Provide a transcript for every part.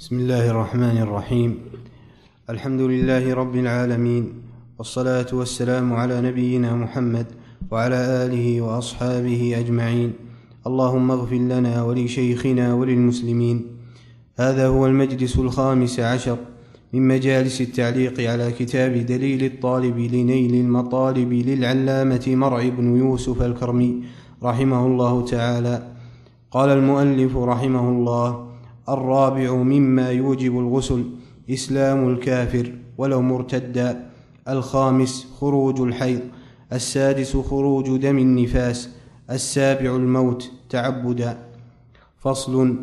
بسم الله الرحمن الرحيم. الحمد لله رب العالمين، والصلاة والسلام على نبينا محمد وعلى آله وأصحابه أجمعين. اللهم اغفر لنا ولشيخنا وللمسلمين. هذا هو المجلس 15 من مجالس التعليق على كتاب دليل الطالب لنيل المطالب للعلامة مرعي بن يوسف الكرمي رحمه الله تعالى. قال المؤلف رحمه الله: الرابع مما يوجب الغسل إسلام الكافر ولو مرتدا. الخامس خروج الحيض. السادس خروج دم النفاس. السابع الموت تعبدا. فصل: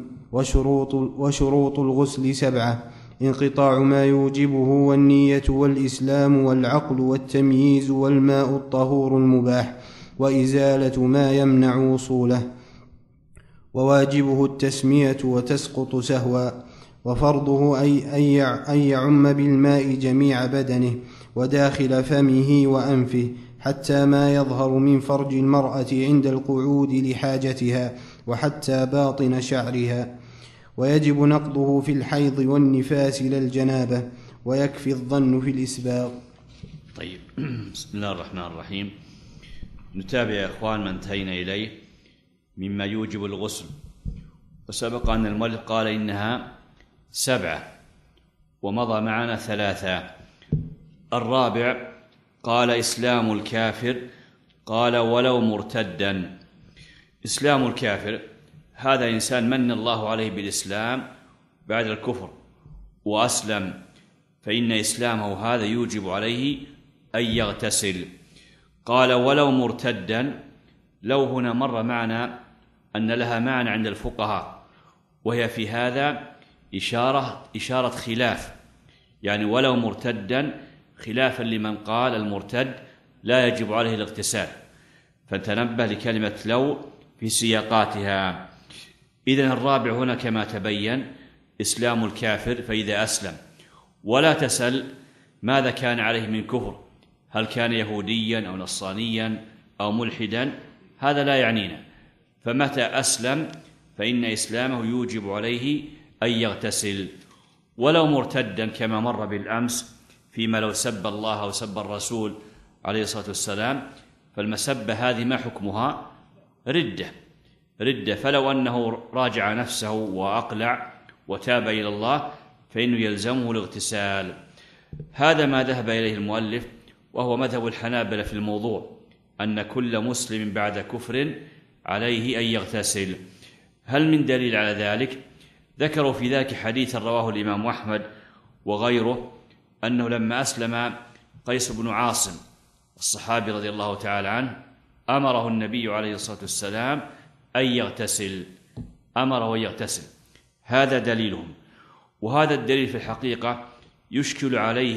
وشروط الغسل 7: انقطاع ما يوجبه، والنية والإسلام والعقل والتمييز والماء الطهور المباح، وإزالة ما يمنع وصوله، وواجبه التسمية وتسقط سهوا، وفرضه أن يعم بالماء جميع بدنه وداخل فمه وأنفه حتى ما يظهر من فرج المرأة عند القعود لحاجتها، وحتى باطن شعرها، ويجب نقضه في الحيض والنفاس للجنابة، ويكفي الظن في الإسباغ. طيب، بسم الله الرحمن الرحيم. نتابع يا إخوان ما انتهينا إليه مما يوجب الغسل، وسبق أن المؤلف قال إنها 7 ومضى معنا 3. الرابع قال إسلام الكافر، قال ولو مرتدا. إسلام الكافر هذا إنسان من الله عليه بالإسلام بعد الكفر وأسلم، فإن إسلامه هذا يوجب عليه أن يغتسل. قال ولو مرتدا، لو هنا مر معنا أن لها معنى عند الفقهاء، وهي في هذا إشارة خلاف، يعني ولو مرتدا خلافا لمن قال المرتد لا يجب عليه الاغتسال، فتنبه لكلمة لو في سياقاتها. إذن الرابع هنا كما تبين إسلام الكافر، فإذا أسلم ولا تسل ماذا كان عليه من كفر، هل كان يهوديا أو نصرانيا أو ملحدا، هذا لا يعنينا، فمتى أسلم فإن إسلامه يوجب عليه أن يغتسل. ولو مرتدا كما مر بالأمس فيما لو سب الله أو سب الرسول عليه الصلاة والسلام، فالمسبة هذه ما حكمها؟ ردة، فلو أنه راجع نفسه وأقلع وتاب إلى الله فإنه يلزمه الاغتسال. هذا ما ذهب إليه المؤلف، وهو مذهب الحنابلة في الموضوع، أن كل مسلم بعد كفر عليه أن يغتسل. هل من دليل على ذلك؟ ذكروا في ذلك حديثا رواه الإمام أحمد وغيره، أنه لما أسلم قيس بن عاصم الصحابي رضي الله تعالى عنه، أمره النبي عليه الصلاة والسلام أن يغتسل، أمره أن يغتسل. هذا دليلهم، وهذا الدليل في الحقيقة يشكل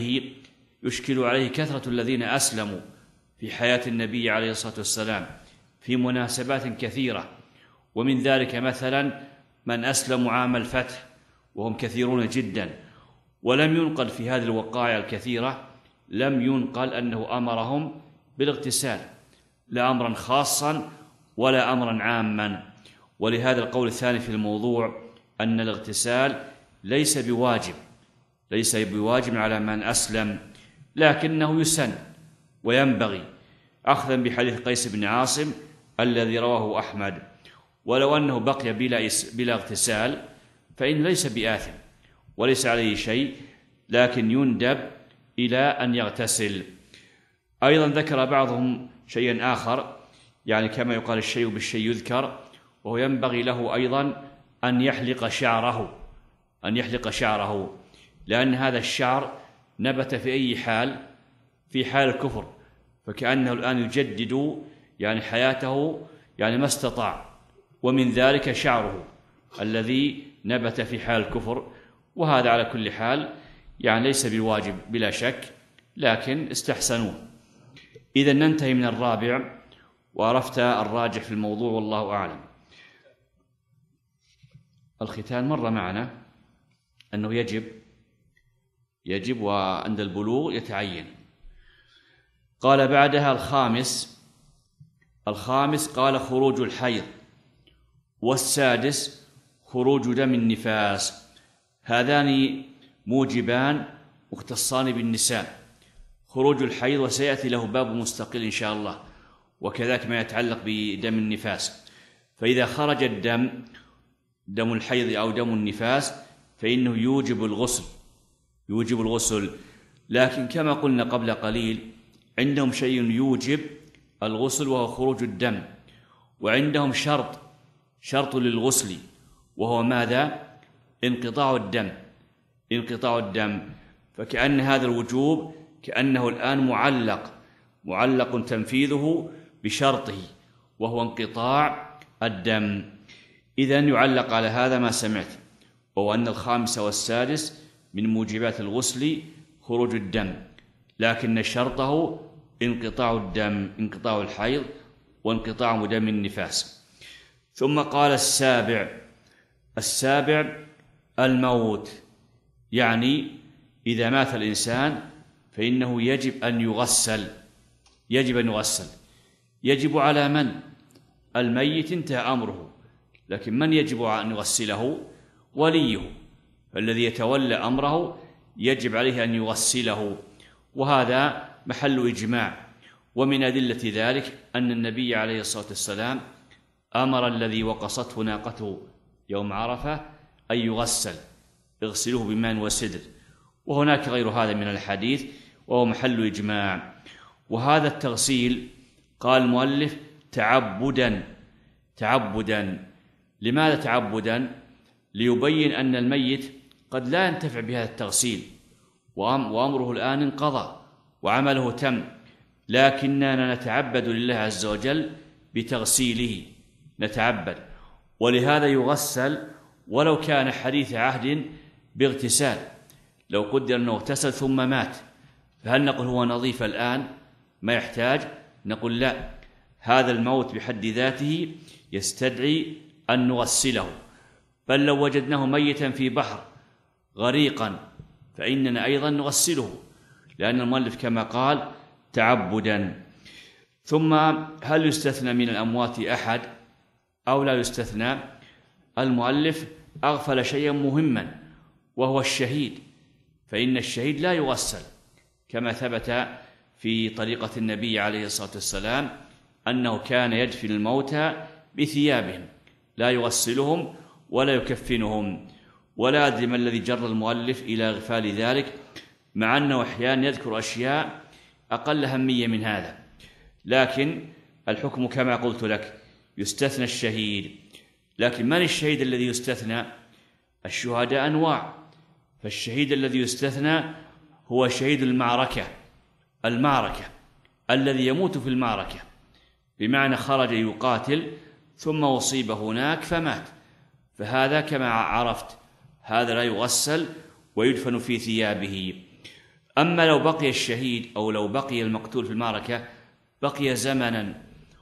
عليه كثرة الذين أسلموا في حياة النبي عليه الصلاة والسلام في مناسبات كثيرة، ومن ذلك مثلا من أسلموا عام الفتح وهم كثيرون جدا، ولم ينقل في هذه الوقائع الكثيرة لم ينقل أنه أمرهم بالاغتسال، لا أمرا خاصا ولا أمرا عاما. ولهذا القول الثاني في الموضوع أن الاغتسال ليس بواجب على من أسلم، لكنه يسن وينبغي، أخذا بحديث قيس بن عاصم الذي رواه أحمد. ولو أنه بقي بلا اغتسال فإن ليس بآثم وليس عليه شيء، لكن يندب إلى أن يغتسل. أيضا ذكر بعضهم شيئا آخر، يعني كما يقال الشيء بالشيء يذكر، وهو ينبغي له أيضا أن يحلق شعره، لأن هذا الشعر نبت في أي حال، في حال الكفر، فكأنه الآن يجدد يعني حياته يعني ما استطاع، ومن ذلك شعره الذي نبت في حال الكفر. وهذا على كل حال يعني ليس بواجب بلا شك، لكن استحسنوه. إذن ننتهي من الرابع، وعرفت الراجح في الموضوع والله أعلم. الختان مر معنا أنه يجب وعند البلوغ يتعين. قال بعدها الخامس قال خروج الحيض، والسادس خروج دم النفاس. هذان موجبان مختصان بالنساء، خروج الحيض وسيأتي له باب مستقل إن شاء الله، وكذلك ما يتعلق بدم النفاس. فإذا خرج الدم، دم الحيض أو دم النفاس، فإنه يوجب الغسل. لكن كما قلنا قبل قليل عندهم شيء يوجب الغسل وهو خروج الدم، وعندهم شرط للغسل وهو ماذا؟ انقطاع الدم. فكأن هذا الوجوب كأنه الآن معلق تنفيذه بشرطه وهو انقطاع الدم. إذن يعلق على هذا ما سمعت، وهو أن الخامس والسادس من موجبات الغسل خروج الدم، لكن شرطه انقطاع الدم، انقطاع الحيض وانقطاع دم النفاس. ثم قال السابع الموت، يعني إذا مات الإنسان فإنه يجب أن يغسل. يجب على من؟ الميت انتهى أمره، لكن من يجب أن يغسله؟ وليه، فالذي يتولى أمره يجب عليه أن يغسله، وهذا محل إجماع. ومن أدلة ذلك أن النبي عليه الصلاة والسلام أمر الذي وقصته ناقته يوم عرفة أن يغسل، اغسلوه بماء وسدر، وهناك غير هذا من الحديث وهو محل إجماع. وهذا التغسيل قال المؤلف تعبدا. لماذا تعبدا؟ ليبين أن الميت قد لا ينتفع بهذا التغسيل، وأمره الآن انقضى وعمله تم، لكننا نتعبد لله عز وجل بتغسيله، نتعبد، ولهذا يغسل ولو كان حديث عهد باغتسال. لو قدر أنه اغتسل ثم مات، فهل نقول هو نظيف الآن ما يحتاج؟ نقول لا، هذا الموت بحد ذاته يستدعي أن نغسله. بل لو وجدناه ميتا في بحر غريقا فإننا أيضا نغسله، لأن المؤلف كما قال تعبدا. ثم هل يستثنى من الأموات أحد أو لا يستثنى؟ المؤلف أغفل شيئا مهما وهو الشهيد، فإن الشهيد لا يغسل، كما ثبت في طريقة النبي عليه الصلاة والسلام أنه كان يدفن الموتى بثيابهم، لا يغسلهم ولا يكفنهم. ولا أدري ما الذي جر المؤلف إلى إغفال ذلك، مع أنه أحيانا يذكر أشياء أقل أهمية من هذا. لكن الحكم كما قلت لك يستثنى الشهيد. لكن من الشهيد الذي يستثنى؟ الشهداء أنواع، فالشهيد الذي يستثنى هو شهيد المعركة الذي يموت في المعركة، بمعنى خرج يقاتل ثم أصيب هناك فمات، فهذا كما عرفت هذا لا يغسل ويدفن في ثيابه. أما لو بقي الشهيد أو لو بقي المقتول في المعركة بقي زمنا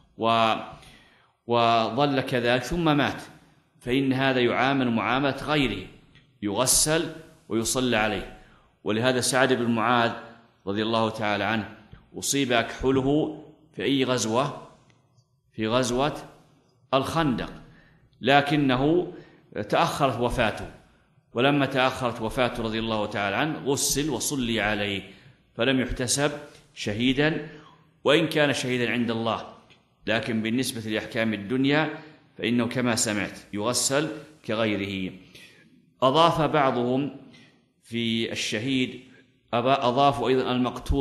وظل كذلك ثم مات، فإن هذا يعامل معاملة غيره، يغسل ويصلى عليه. ولهذا سعد بن معاذ رضي الله تعالى عنه أصيب أكحله في أي غزوة؟ في غزوة الخندق، لكنه تأخرت وفاته، ولما تأخرت وفاته رضي الله تعالى عنه غسل وصلي عليه، فلم يحتسب شهيدا وإن كان شهيدا عند الله، لكن بالنسبة لأحكام الدنيا فإنه كما سمعت يغسل كغيره. أضاف بعضهم في الشهيد، أضافوا أيضا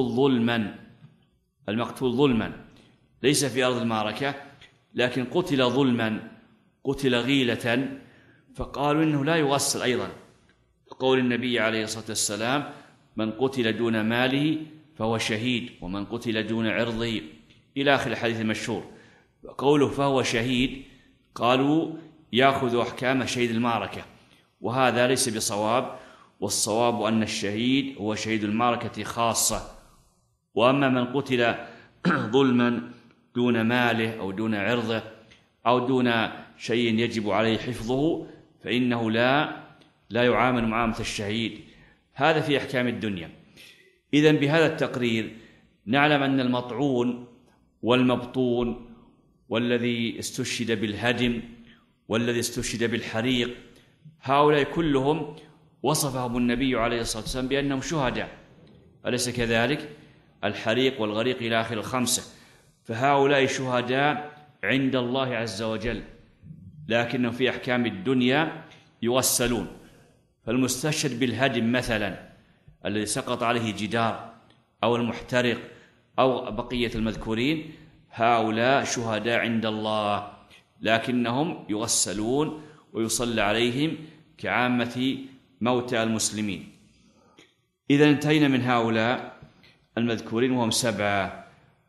المقتول ظلما ليس في أرض المعركة، لكن قتل ظلما، قتل غيلة، فقالوا إنه لا يغسل أيضا، قول النبي عليه الصلاة والسلام من قتل دون ماله فهو شهيد، ومن قتل دون عرضه إلى آخر الحديث المشهور. قوله فهو شهيد قالوا يأخذ أحكام شهيد المعركة، وهذا ليس بصواب، والصواب أن الشهيد هو شهيد المعركة خاصة. وأما من قتل ظلما دون ماله أو دون عرضه أو دون شيء يجب عليه حفظه فإنه لا يعامل معاملة الشهيد. هذا في أحكام الدنيا. إذن بهذا التقرير نعلم أن المطعون والمبطون والذي استشهد بالهدم والذي استشهد بالحريق هؤلاء كلهم وصفهم النبي عليه الصلاة والسلام بأنهم شهداء، أليس كذلك؟ الحريق والغريق إلى آخر الخمسة، فهؤلاء شهداء عند الله عز وجل، لكنهم في أحكام الدنيا يغسلون. فالمستشهد بالهدم مثلا الذي سقط عليه جدار أو المحترق أو بقية المذكورين، هؤلاء شهداء عند الله، لكنهم يغسلون ويصلى عليهم كعامة موتى المسلمين. إذا انتهينا من هؤلاء المذكورين وهم 7،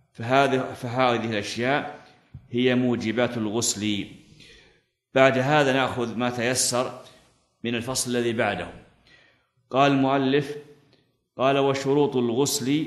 فهذه الأشياء هي موجبات الغسل. بعد هذا نأخذ ما تيسر من الفصل الذي بعده. قال المؤلف: قال: وشروط الغسل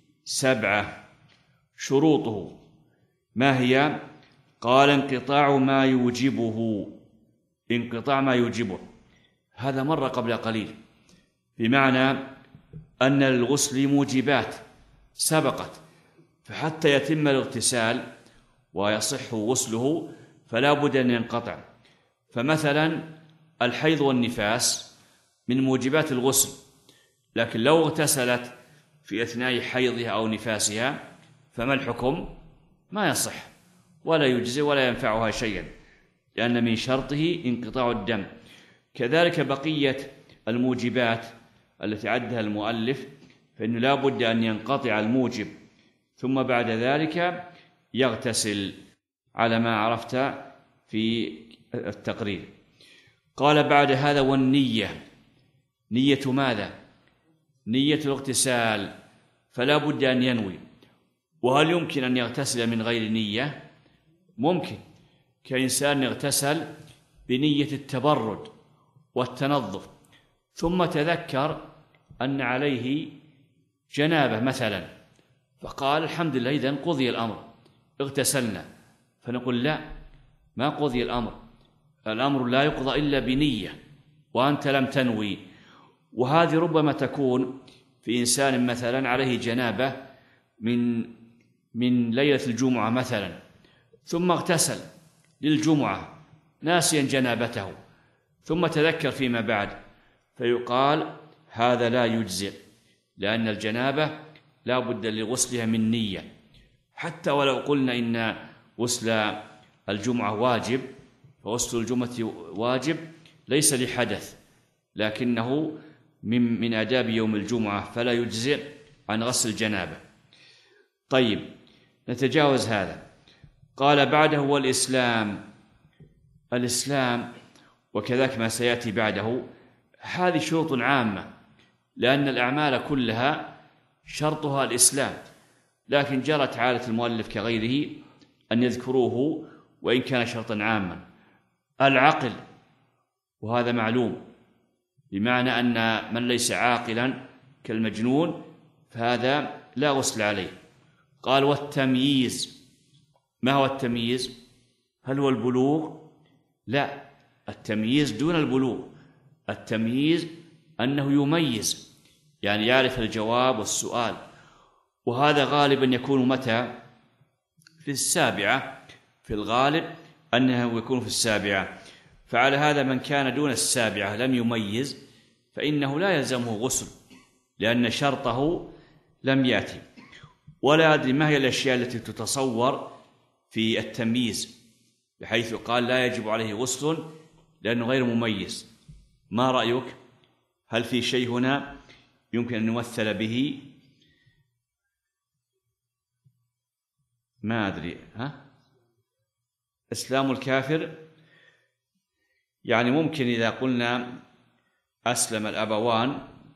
7. شروطه ما هي؟ قال: انقطاع ما يوجبه. انقطاع ما يوجبه هذا مر قبل قليل، بمعنى أن للغسل موجبات سبقت، فحتى يتم الاغتسال ويصح غسله فلا بد أن ينقطع. فمثلا الحيض والنفاس من موجبات الغسل، لكن لو اغتسلت في أثناء حيضها أو نفاسها فما الحكم؟ ما يصح ولا يجزي ولا ينفعها شيئا، لأن من شرطه انقطاع الدم. كذلك بقية الموجبات التي عدها المؤلف، فإنه لا بد أن ينقطع الموجب ثم بعد ذلك يغتسل على ما عرفت في التقرير. قال بعد هذا: والنية. نية ماذا؟ نية الاغتسال، فلا بد أن ينوي. وهل يمكن أن يغتسل من غير نية؟ ممكن، كإنسان يغتسل بنية التبرد والتنظف ثم تذكر أن عليه جنابة مثلا، فقال: الحمد لله، إذن قضي الأمر، اغتسلنا. فنقول: لا، ما قضي الأمر، الأمر لا يقضى إلا بنية وأنت لم تنوي. وهذه ربما تكون في إنسان مثلا عليه جنابة من ليلة الجمعة مثلا، ثم اغتسل للجمعة ناسيا جنابته، ثم تذكر فيما بعد، فيقال: هذا لا يجزئ، لأن الجنابة لا بد لغسلها من نية. حتى ولو قلنا إن غسل الجمعة واجب، فغسل الجمعة واجب ليس لحدث، لكنه من آداب يوم الجمعة، فلا يجزئ عن غسل الجنابة. طيب، نتجاوز هذا. قال بعده: والإسلام. الإسلام وكذلك ما سيأتي بعده، هذه شروط عامة، لأن الأعمال كلها شرطها الإسلام، لكن جرت عادة المؤلف كغيره أن يذكروه وإن كان شرطا عاما. العقل، وهذا معلوم، بمعنى أن من ليس عاقلا كالمجنون فهذا لا غسل عليه. قال: والتمييز. ما هو التمييز؟ هل هو البلوغ؟ لا، التمييز دون البلوغ. التمييز أنه يميز، يعني يعرف الجواب والسؤال، وهذا غالبا يكون متى؟ في 7. في الغالب أنه يكون في 7. فعلى هذا من كان دون 7 لم يميز فإنه لا يلزمه غسل، لأن شرطه لم يأتي. ولا أدري ما هي الأشياء التي تتصور في التمييز بحيث قال لا يجب عليه غسل لأنه غير مميز. ما رأيك؟ هل في شيء هنا يمكن أن نمثل به؟ ما أدري. إسلام الكافر، يعني ممكن إذا قلنا أسلم الأبوان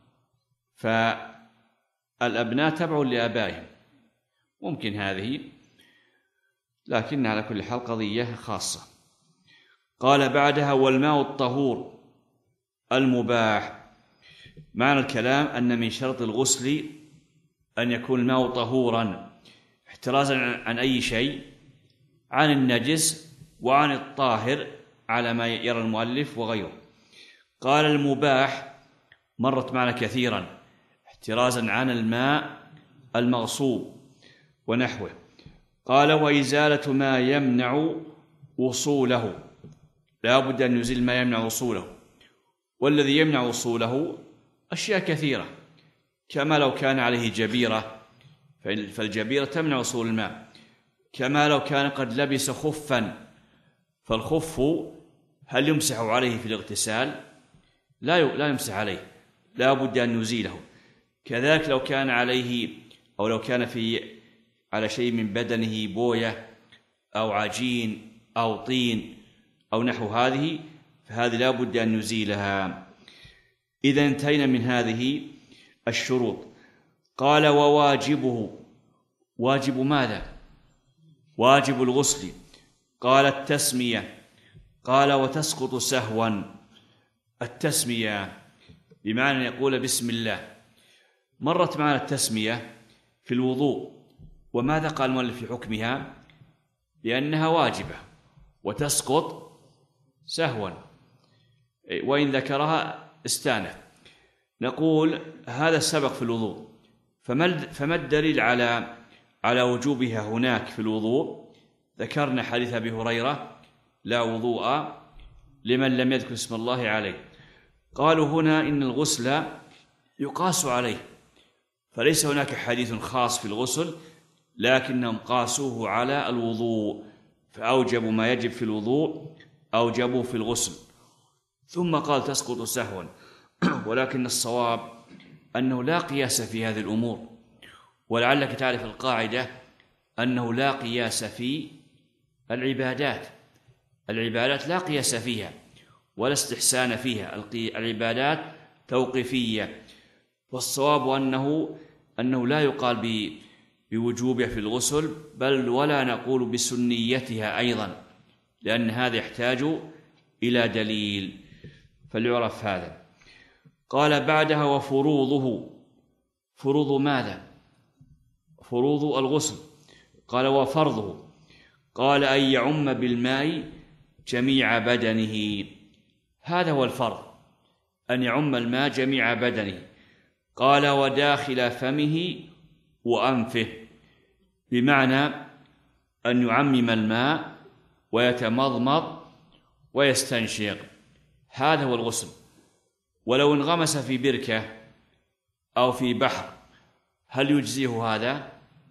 فالأبناء تبع لآبائهم، ممكن هذه، لكن على كل حال قضية خاصة. قال بعدها: والماء الطهور المباح. معنى الكلام أن من شرط الغسل أن يكون الماء طهورا، احترازا عن أي شيء، عن النجس وعن الطاهر على ما يرى المؤلف وغيره. قال: المباح مرت معنا كثيرا، احترازا عن الماء المغصوب ونحوه. قال: وإزالة ما يمنع وصوله، لا بد أن يزيل ما يمنع وصوله. والذي يمنع وصوله أشياء كثيرة، كما لو كان عليه جبيرة فالجبيرة تمنع وصول الماء، كما لو كان قد لبس خفا فالخف هل يمسح عليه في الاغتسال؟ لا يمسح عليه، لا بد أن يزيله. كذلك لو كان عليه أو لو كان على شيء من بدنه بوية أو عجين أو طين أو نحو هذه، فهذه لا بد أن يزيلها. إذا انتهينا من هذه الشروط. قال وواجبه، واجب ماذا؟ واجب الغسل. قال التسمية. قال وتسقط سهوا. التسمية بمعنى يقول بسم الله. مرت معنا التسمية في الوضوء، وماذا قال المؤلف في حكمها؟ لأنها واجبة وتسقط سهوا، وإن ذكرها استانف. نقول هذا السبق في الوضوء، فما الدليل على وجوبها هناك في الوضوء؟ ذكرنا حديث أبي هريرة لا وضوء لمن لم يذكر اسم الله عليه. قالوا هنا إن الغسل يقاس عليه، فليس هناك حديث خاص في الغسل، لكنهم قاسوه على الوضوء، فأوجبوا ما يجب في الوضوء أوجبوا في الغسل. ثم قال تسقط سهوا، ولكن الصواب أنه لا قياس في هذه الأمور، ولعلك تعرف القاعدة أنه لا قياس في العبادات. العبادات لا قياس فيها ولا استحسان فيها، العبادات توقيفية، والصواب أنه لا يقال بوجوبها في الغسل، بل ولا نقول بسنيتها أيضا، لأن هذا يحتاج إلى دليل فليعرف هذا. قال بعدها وفروضه. فروض ماذا؟ فروض الغسل. قال وفرضه. قال أن يعم بالماء جميع بدنه. هذا هو الفرض، أن يعم الماء جميع بدنه. قال وداخل فمه وأنفه، بمعنى أن يعمم الماء ويتمضمض ويستنشق، هذا هو الغسل. ولو انغمس في بركة أو في بحر هل يجزيه هذا؟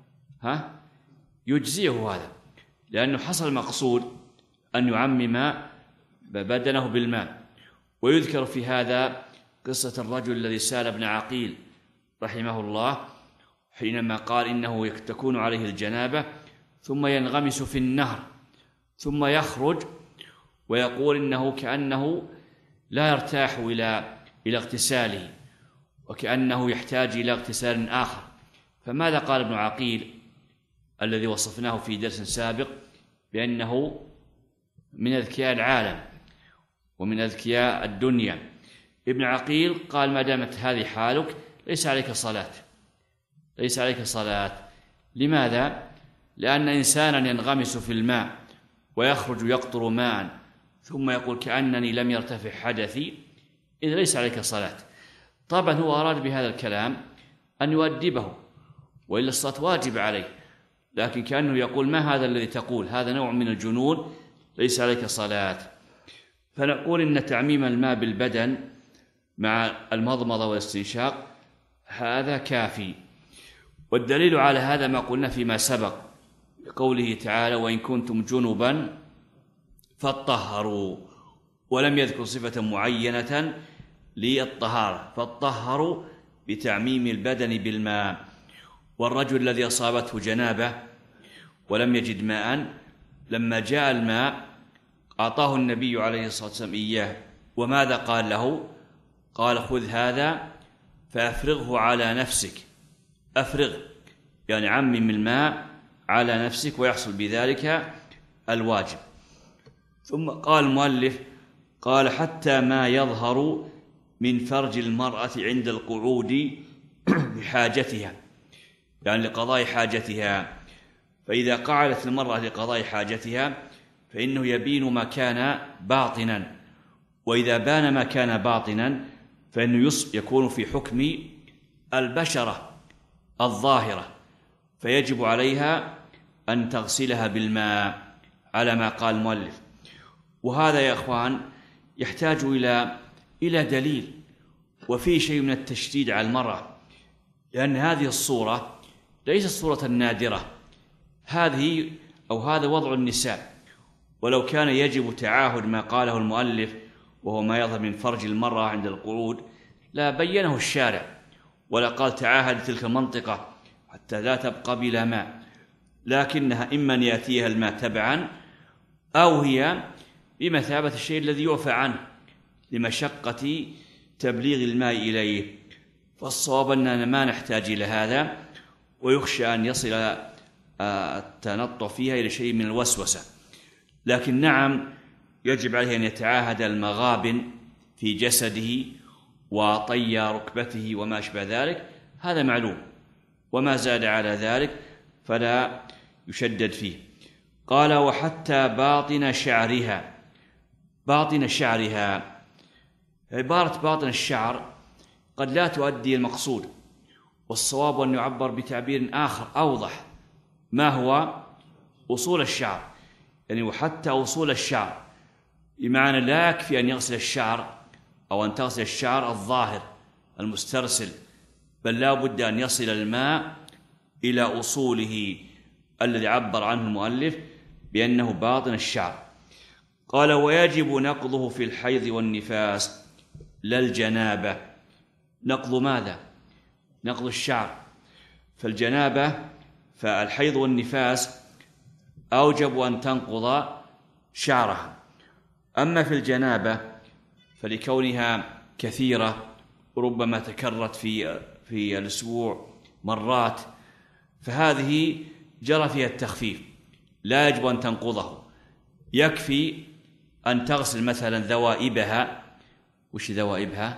يجزيه هذا، لأنه حصل المقصود أن يعمم بدنه بالماء. ويذكر في هذا قصة الرجل الذي سأل ابن عقيل رحمه الله حينما قال إنه تكون عليه الجنابة ثم ينغمس في النهر ثم يخرج، ويقول إنه كأنه لا يرتاح إلى اغتساله، وكأنه يحتاج إلى اغتسال آخر. فماذا قال ابن عقيل الذي وصفناه في درس سابق بأنه من أذكياء العالم ومن أذكياء الدنيا؟ ابن عقيل قال ما دامت هذه حالك ليس عليك صلاة، ليس عليك صلاة. لماذا؟ لأن إنسانا ينغمس في الماء ويخرج يقطر ماء ثم يقول كأنني لم يرتفع حدثي، إذا ليس عليك صلاة. طبعا هو أراد بهذا الكلام أن يؤدبه، وإلا الصلاة واجب عليه، لكن كأنه يقول ما هذا الذي تقول، هذا نوع من الجنون، ليس عليك صلاة. فنقول إن تعميم الماء بالبدن مع المضمضة والاستنشاق هذا كافي. والدليل على هذا ما قلنا فيما سبق بقوله تعالى وإن كنتم جنبا فاطهروا، ولم يذكر صفة معينة للطهارة، فاطهروا بتعميم البدن بالماء. والرجل الذي أصابته جنابة ولم يجد ماء، لما جاء الماء أعطاه النبي عليه الصلاة والسلام إياه، وماذا قال له؟ قال خذ هذا فأفرغه على نفسك. أفرغ يعني عمم الماء على نفسك ويحصل بذلك الواجب. ثم قال المؤلف قال حتى ما يظهر من فرج المرأة عند القعود بحاجتها، يعني لقضاء حاجتها. فإذا قعدت المرأة لقضاء حاجتها فإنه يبين ما كان باطنا، وإذا بان ما كان باطنا فإنه يكون في حكم البشرة الظاهرة، فيجب عليها أن تغسلها بالماء على ما قال المؤلف. وهذا يا أخوان يحتاج إلى إلى دليل، وفي شيء من التشديد على المرأة، لأن هذه الصورة ليست صورة نادرة، هذه أو هذا وضع النساء. ولو كان يجب تعاهد ما قاله المؤلف وهو ما يظهر من فرج المرأة عند القعود لا بينه الشارع، ولا قال تعاهد تلك المنطقة حتى لا تبقى بلا ماء، لكنها إما أن يأتيها الماء تبعا أو هي بمثابة الشيء الذي يعفى عنه لمشقة تبليغ الماء إليه. فالصواب أننا ما نحتاج إلى هذا، ويخشى أن يصل التنطع فيها إلى شيء من الوسوسة. لكن نعم يجب عليه أن يتعاهد المغابن في جسده وطي ركبته وما أشبه ذلك، هذا معلوم، وما زاد على ذلك فلا يشدد فيه. قال وحتى باطن شعرها. باطن شعرها، عبارة باطن الشعر قد لا تؤدي المقصود، والصواب أن يعبر بتعبير آخر أوضح، ما هو أصول الشعر، يعني وحتى أصول الشعر، بمعنى لا يكفي أن يغسل الشعر أو أن تغسل الشعر الظاهر المسترسل، بل لا بد أن يصل الماء إلى أصوله الذي عبر عنه المؤلف بأنه باطن الشعر. قال ويجب نقضه في الحيض والنفاس لا الجنابة. نقض ماذا؟ نقض الشعر. فالجنابة فالحيض والنفاس أوجب أن تنقض شعرها. أما في الجنابة فلكونها كثيرة ربما تكررت في الأسبوع مرات، فهذه جرى فيها التخفيف، لا يجب أن تنقضه، يكفي أن تغسل مثلا ذوائبها. وش ذوائبها؟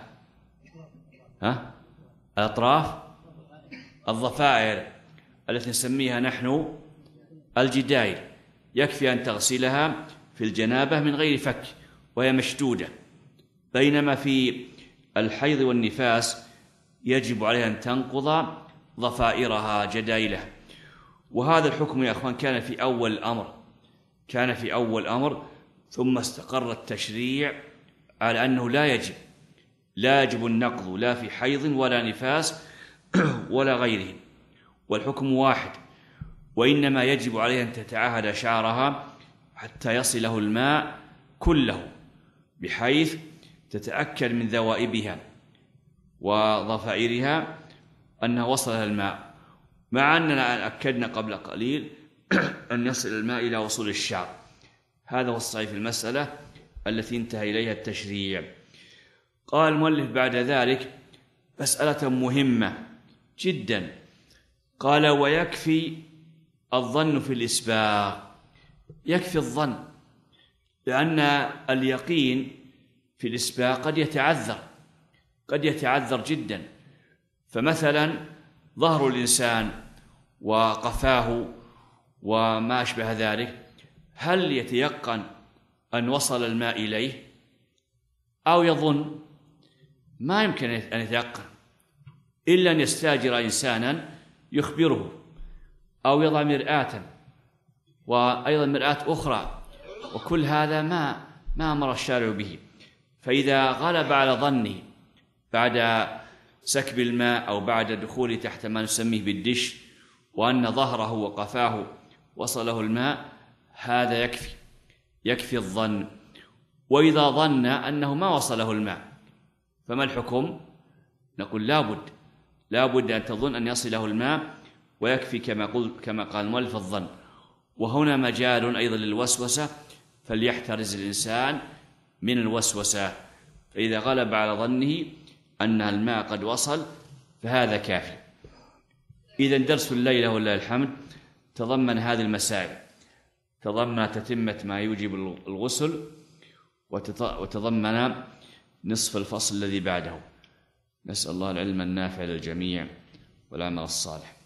الأطراف، الضفائر التي نسميها نحن الجدايل، يكفي أن تغسلها في الجنابة من غير فك وهي مشدودة، بينما في الحيض والنفاس يجب عليها أن تنقض ضفائرها جدايلها. وهذا الحكم يا أخوان كان في أول الأمر، ثم استقر التشريع على أنه لا يجب النقض لا في حيض ولا نفاس ولا غيره، والحكم واحد، وإنما يجب عليها أن تتعاهد شعرها حتى يصله الماء كله، بحيث تتأكد من ذوائبها وضفائرها أنها وصلها الماء، مع أننا أكدنا قبل قليل أن يصل الماء إلى وصول الشعر. هذا هو الصحيح في المسألة التي انتهى إليها التشريع. قال المؤلف بعد ذلك مسألة مهمة جدا، قال ويكفي الظن في الإسباغ. يكفي الظن، لأن اليقين في الإسباغ قد يتعذر جدا. فمثلا ظهر الإنسان وقفاه وما أشبه ذلك، هل يتيقن أن وصل الماء إليه أو يظن؟ ما يمكن أن يتيقن إلا أن يستأجر إنسانا يخبره، أو يضع مرآة وأيضا مرآة أخرى، وكل هذا ما أمر الشارع به. فإذا غلب على ظنه بعد سكب الماء أو بعد دخوله تحت ما نسميه بالدش وأن ظهره وقفاه وصله الماء، هذا يكفي الظن. وإذا ظن أنه ما وصله الماء فما الحكم؟ نقول لا بد أن تظن أن يصله الماء، ويكفي كما قال المؤلف الظن. وهنا مجال أيضا للوسوسة، فليحترز الإنسان من الوسوسة، فإذا غلب على ظنه أن الماء قد وصل فهذا كافي. إذن درس الليلة ولله الحمد تضمن هذه المسائل، تضمن تتمة ما يوجب الغسل، وتضمن نصف الفصل الذي بعده. نسأل الله العلم النافع للجميع والعمل الصالح.